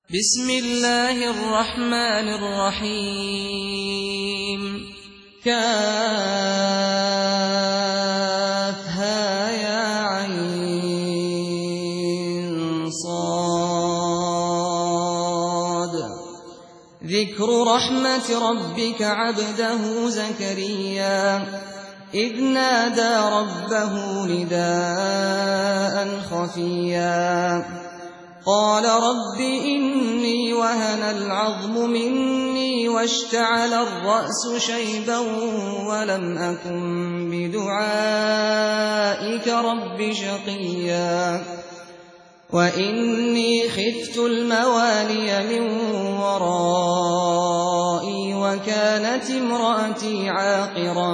بسم الله الرحمن الرحيم كافها يا عين صاد ذكر رحمة ربك عبده زكريا إذ نادى ربه نداء خفيا قال رب إني وهن العظم مني واشتعل الرأس شيبا ولم أكن بدعائك رب شقيا وإني خفت الموالي من ورائي وكانت امرأتي عاقرا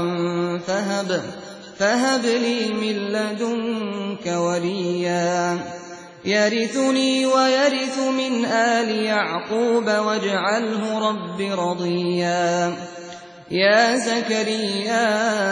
فهب لي من لدنك وليا يرثني ويرث من آل يعقوب واجعله رب رضيا يا زكريا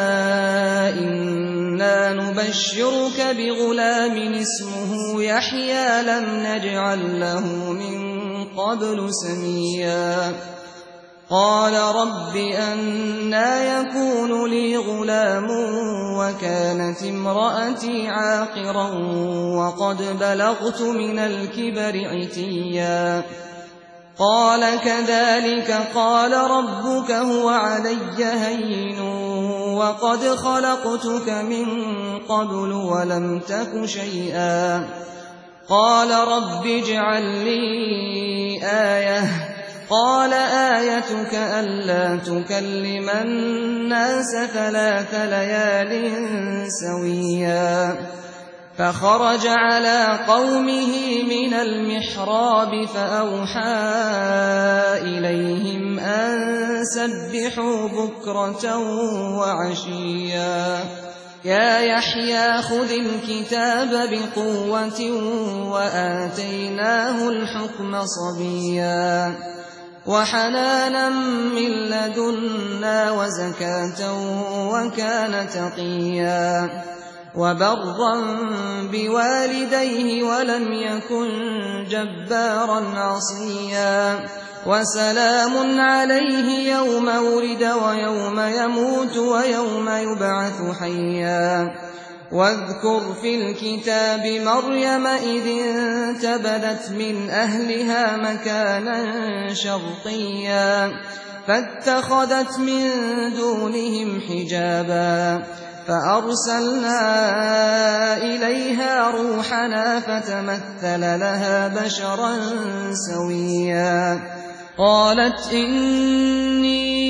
إنا نبشرك بغلام اسمه يحيى لم نجعل له من قبل سميا قال رب أنى يكون لي غلام وكانت امرأتي عاقرا وقد بلغت من الكبر عتيا قال كذلك قال ربك هو علي هين وقد خلقتك من قبل ولم تك شيئا قال رب اجعل لي آية قال آيتك ألا تكلم الناس 3 ليال سويا فخرج على قومه من المحراب فأوحى إليهم أن سبحوا بكرة وعشيا يا يحيى خذ الكتاب بقوة وآتيناه الحكم صبيا وحنانا من لدنا وزكاة وكان تقيا وبرا بوالديه ولم يكن جبارا عصيا وسلام عليه يوم ولد ويوم يموت ويوم يبعث حيا واذكر في الكتاب مريم إذ انتبذت من أهلها مكانا شرقيا فاتخذت من دونهم حجابا فأرسلنا إليها روحنا فتمثل لها بشرا سويا قالت إني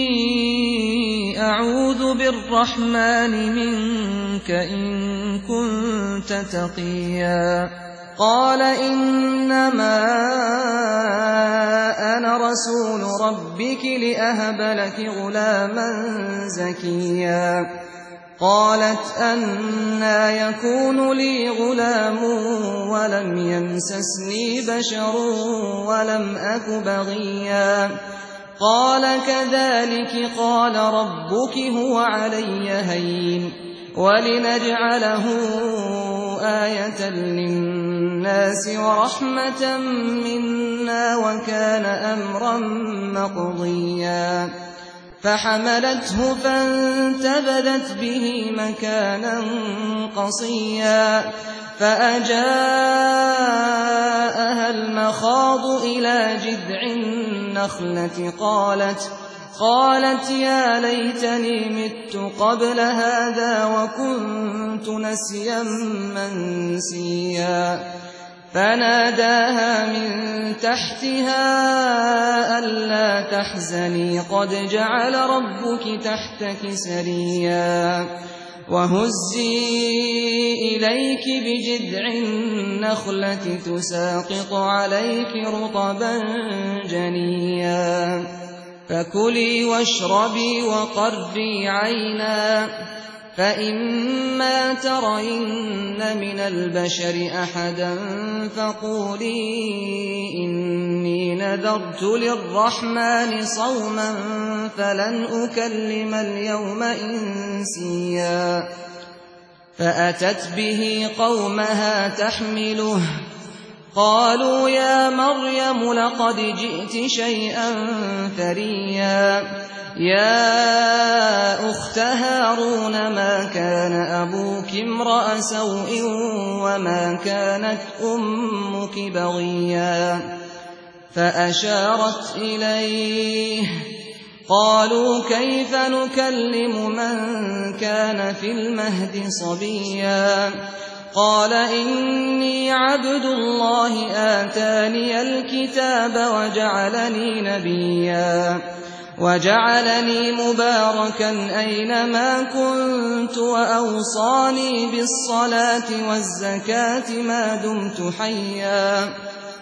أعوذ بالرحمن منك إن كنت تقيا قال إنما أنا رسول ربك لأهب لك غلاما زكيا قالت أنى يكون لي غلام ولم يمسسني بشر ولم أك بغيا قال كذلك قال ربك هو علي هين ولنجعله آية للناس ورحمة منا وكان أمرا مقضيا فحملته فانتبذت به مكانا قصيا فأجاءها المخاض إلى جذع النخلة قالت يا ليتني مت قبل هذا وكنت نسيا منسيا فناداها من تحتها ألا تحزني قد جعل ربك تحتك سريا وهزي إليك بجذع النخلة تساقط عليك رطبا جنيا فكلي واشربي وقري عينا فإما ترين من البشر أحدا فقولي إني نذرت للرحمن صوما فلن أكلم اليوم إنسيا فأتت به قومها تحمله قالوا يا مريم لقد جئت شيئا فريا يا أخت هارون ما كان أبوك امرأ سوء وما كانت أمك بغيا فأشارت إليه قالوا كيف نكلم من كان في المهد صبيا قال إني عبد الله آتاني الكتاب وجعلني نبيا وجعلني مباركا أينما كنت وأوصاني بالصلاة والزكاة ما دمت حيا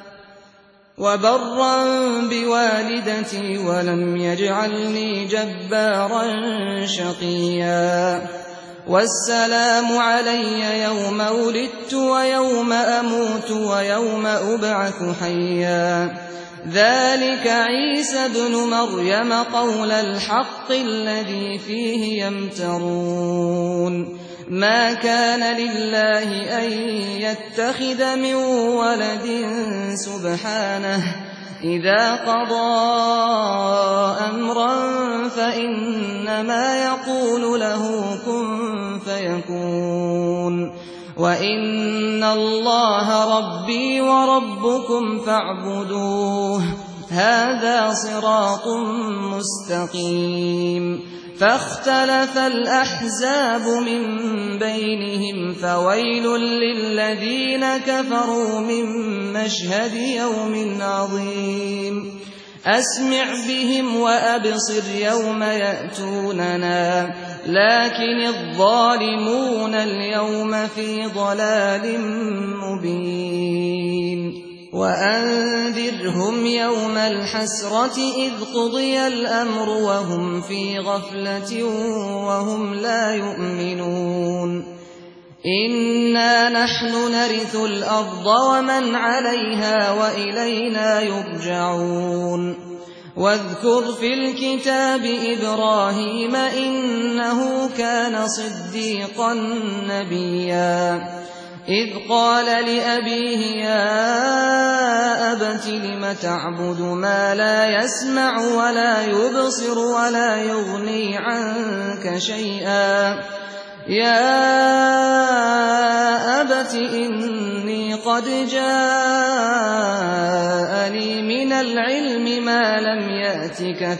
وبرا بوالدتي ولم يجعلني جبارا شقيا والسلام علي يوم ولدت ويوم أموت ويوم أبعث حيا ذلك عيسى ابن مريم قول الحق الذي فيه يمترون ما كان لله أن يتخذ من ولد سبحانه إذا قضى أمرا فإنما يقول له كن فيكون وإن الله ربي وربكم فاعبدوه هذا صراط مستقيم فاختلف الأحزاب من بينهم فويل للذين كفروا من مشهد يوم عظيم أسمع بهم وأبصر يوم يأتوننا لكن الظالمون اليوم في ضلال مبين وأنذرهم يوم الحسرة إذ قضي الأمر وهم في غفلة وهم لا يؤمنون إنا نحن نرث الأرض ومن عليها وإلينا يرجعون واذكر في الكتاب إبراهيم إنه كان صديقا نبيا إذ قال لأبيه يا أبت لم تعبد ما لا يسمع ولا يبصر ولا يغني عنك شيئا يا أبت إني قد جاءني من العلم ما لم يأتك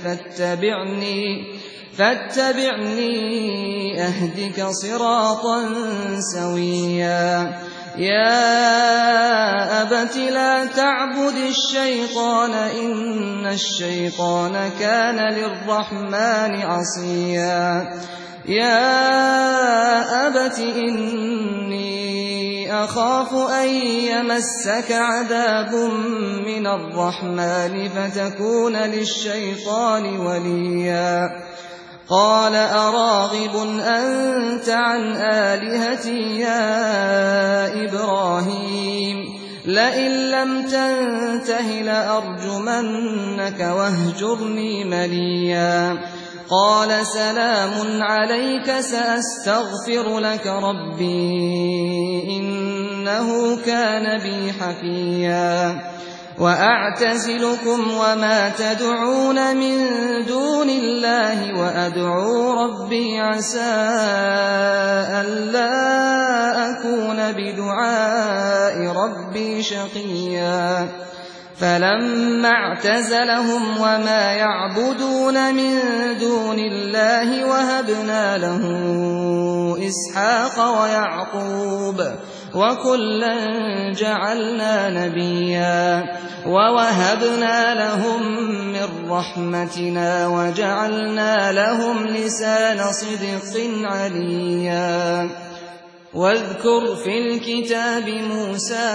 فاتبعني أهدك صراطا سويا يا أبت لا تعبد الشيطان إن الشيطان كان للرحمن عصيا يا أبت إني أخاف أن يمسك عذاب من الرحمن فتكون للشيطان وليا قال أراغب أنت عن آلهتي يا إبراهيم لئن لم تنته لأرجمنك واهجرني مليا قال سلام عليك سأستغفر لك ربي إنه كان بي حفيا وأعتزلكم وما تدعون من دون الله وأدعو ربي عسى ألا أكون بدعاء ربي شقيا فلما اعتزلهم وما يعبدون من دون الله وهبنا له إسحاق ويعقوب وكلا جعلنا نبيا ووهبنا لهم من رحمتنا وجعلنا لهم لسان صدق عليا واذكر في الكتاب موسى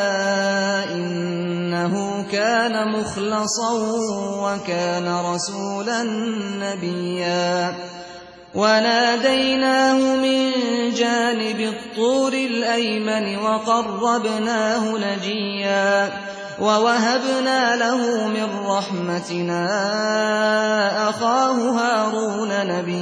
إنه كان مخلصا وكان رسولا نبيا وناديناه من جانب الطور الأيمن وقربناه نجيا ووهبنا له من رحمتنا أخاه هارون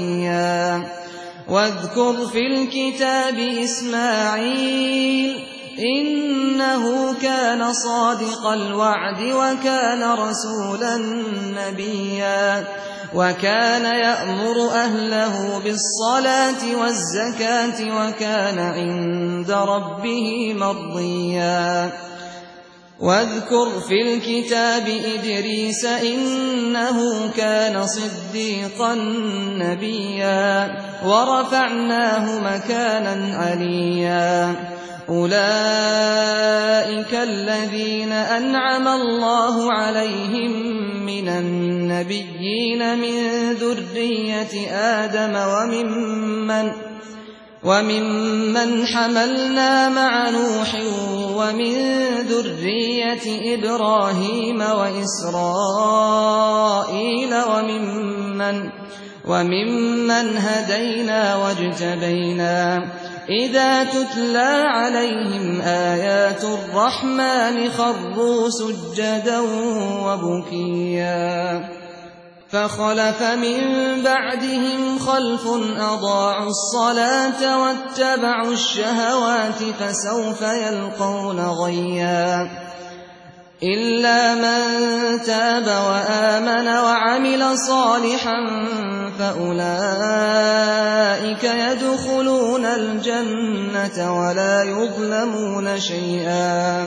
نبيا واذكر في الكتاب إسماعيل إنه كان صادق الوعد وكان رسولا نبيا وكان يأمر أهله بالصلاة والزكاة وكان عند ربه مرضيا واذكر في الكتاب إدريس إنه كان صديقا نبيا ورفعناه مكانا عليا أولئك الذين أنعم الله عليهم من النبيين من ذرية آدم وممن حملنا مع نوح ومن ذرية إبراهيم وإسرائيل وممن هدينا واجتبينا إذا تتلى عليهم آيات الرحمن خروا سجدا وبكيا فخلف من بعدهم خلف أضاعوا الصلاة واتبعوا الشهوات فسوف يلقون غيا إلا من تاب وآمن وعمل صالحا فأولئك يدخلون الجنة ولا يظلمون شيئا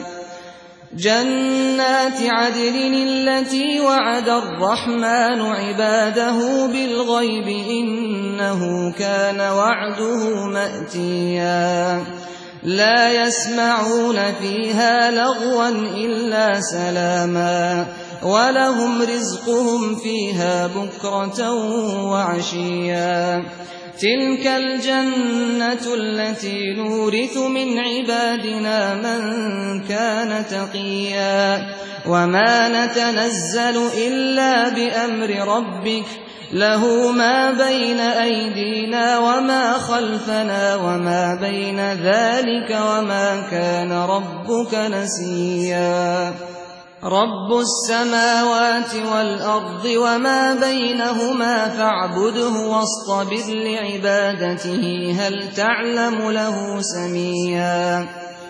جنات عدن التي وعد الرحمن عباده بالغيب إنه كان وعده مأتيا لا يسمعون فيها لغوا إلا سلاما ولهم رزقهم فيها بكرة وعشيا تلك الجنة التي نورث من عبادنا من كان تقيا وما نتنزل إلا بأمر ربك له ما بين أيدينا وما خلفنا وما بين ذلك وما كان ربك نسيا رب السماوات والأرض وما بينهما فاعبده واصطبر لعبادته هل تعلم له سميا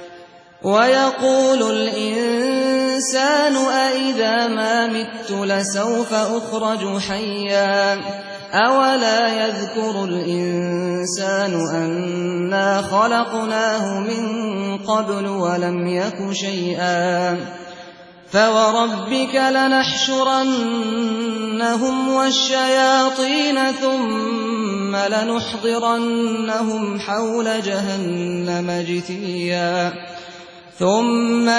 ويقول الإنسان أإذا ما مت لسوف أخرج حيا أولا يذكر الإنسان أنا خلقناه من قبل ولم يك شيئا فوربك لنحشرنهم والشياطين ثم لنحضرنهم حول جهنم جثيا ثم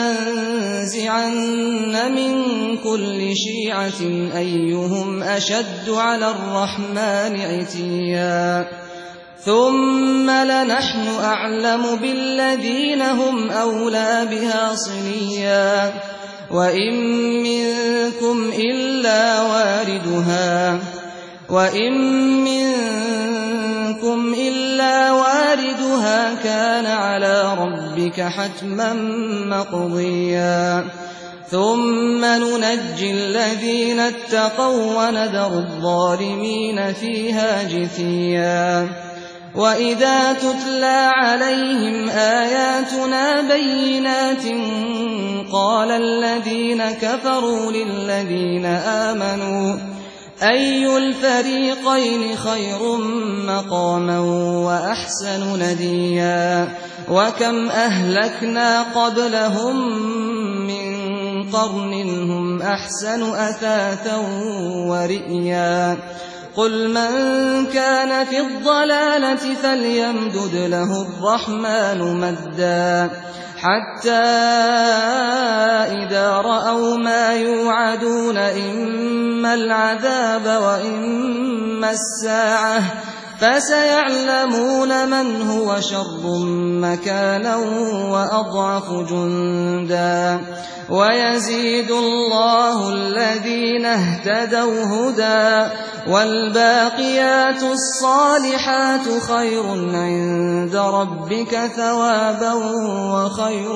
لننزعن من كل شيعة أيهم أشد على الرحمن عتيا ثم لنحن أعلم بالذين هم أولى بها صليا وإن منكم إلا واردها كان على ربك حتما مقضيا ثم ننجي الذين اتقوا ونذر الظالمين فيها جثيا وإذا تتلى عليهم آياتنا بينات قال الذين كفروا للذين آمنوا أي الفريقين خير مقاما وأحسن نديا وكم أهلكنا قبلهم من قرن هم أحسن أثاثا ورئيا قل من كان في الضلالة فليمدد له الرحمن مدا حتى إذا رأوا ما يوعدون إما العذاب وإما الساعة فسيعلمون من هو شر مكانا وأضعف جندا ويزيد الله الذين اهتدوا هدى والباقيات الصالحات خير عند ربك ثوابا وخير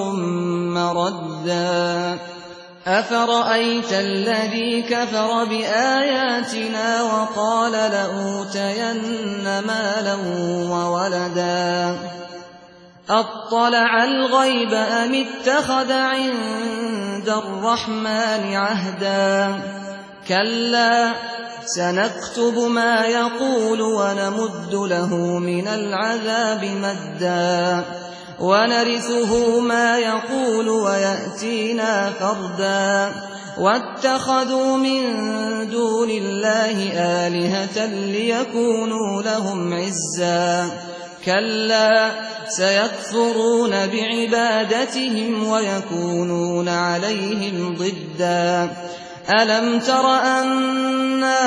مردا أفرأيت الذي كفر بآياتنا وقال لأوتين مالا وولدا أَطَّلَعَ الْغَيْبَ أَمِ اتَّخَذَ عِندَ الرَّحْمَٰنِ عَهْدًا كَلَّا سَنَكْتُبُ مَا يَقُولُ وَنَمُدُّ لَهُ مِنَ الْعَذَابِ مَدًّا وَنَرِثُهُ مَا يَقُولُ وَيَأْتِينَا فَرْدًا وَاتَّخَذُوا مِن دُونِ اللَّهِ آلِهَةً لِّيَكُونُوا لَهُمْ عِزًّا كَلَّا سَيَكْفُرُونَ بِعِبَادَتِهِمْ وَيَكُونُونَ عَلَيْهِمْ ضِدًّا أَلَمْ تَرَ أَنَّا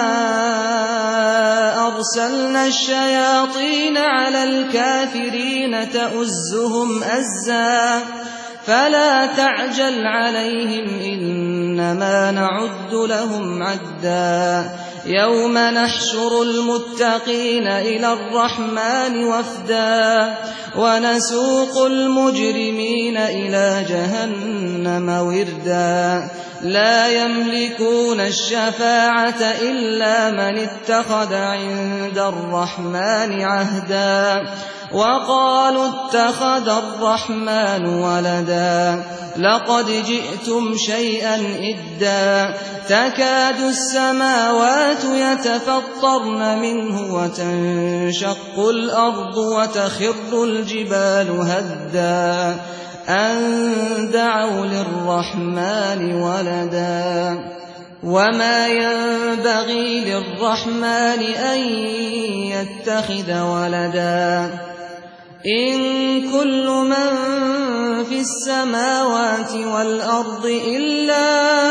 أَرْسَلْنَا الشَّيَاطِينَ عَلَى الْكَافِرِينَ تَؤُزُّهُمْ أَزًّا فَلَا تَعْجَلْ عَلَيْهِمْ إِنَّمَا نَعُدُّ لَهُمْ عَدًّا يَوْمَ نَحْشُرُ الْمُتَّقِينَ إِلَى الرَّحْمَٰنِ وَفْدًا وَنَسُوقُ الْمُجْرِمِينَ إِلَىٰ جَهَنَّمَ وِرْدًا لَّا يَمْلِكُونَ الشَّفَاعَةَ إِلَّا مَنِ اتَّخَذَ عِندَ الرَّحْمَٰنِ عَهْدًا وَقَالُوا اتَّخَذَ الرَّحْمَٰنُ وَلَدًا لَّقَدْ جِئْتُمْ شَيْئًا إِدًّا تَكَادُ السَّمَاوَاتُ يَتَفَطَّرْنَ مِنْهُ وَتَنشَقُّ الْأَرْضُ وَتَخِرُّ الْجِبَالُ هَدًّا أَن دَعَوْا لِلرَّحْمَٰنِ وَلَدًا وَمَا يَنبَغِي لِلرَّحْمَٰنِ أَن يَتَّخِذَ وَلَدًا إِن كُلُّ مَن فِي السَّمَاوَاتِ وَالْأَرْضِ إِلَّا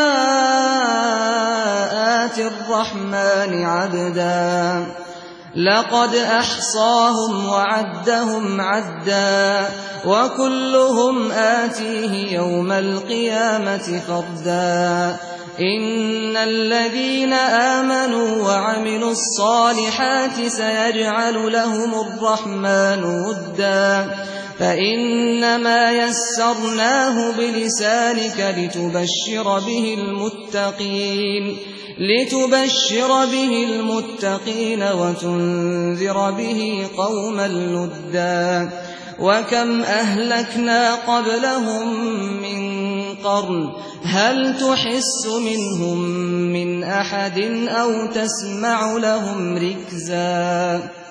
آتِي الرَّحْمَٰنِ عَبْدًا لَّقَدْ أَحْصَاهُمْ وَعَدَّهُمْ عَدًّا وَكُلُّهُمْ آتِيهِ يَوْمَ الْقِيَامَةِ فَرْدًا إِنَّ الَّذِينَ آمَنُوا وَعَمِلُوا الصَّالِحَاتِ سَيَجْعَلُ لَهُمُ الرَّحْمَٰنُ وُدًّا فَإِنَّمَا يَسَّرْنَاهُ بِلِسَانِكَ لِتُبَشِّرَ بِهِ الْمُتَّقِينَ وَتُنذِرَ بِهِ قَوْمًا لُّدًّا وَكَمْ أَهْلَكْنَا قَبْلَهُم مِّن قَرْنٍ هَلْ تُحِسُّ مِنْهُم مِّنْ أَحَدٍ أَوْ تَسْمَعُ لَهُمْ رِكْزًا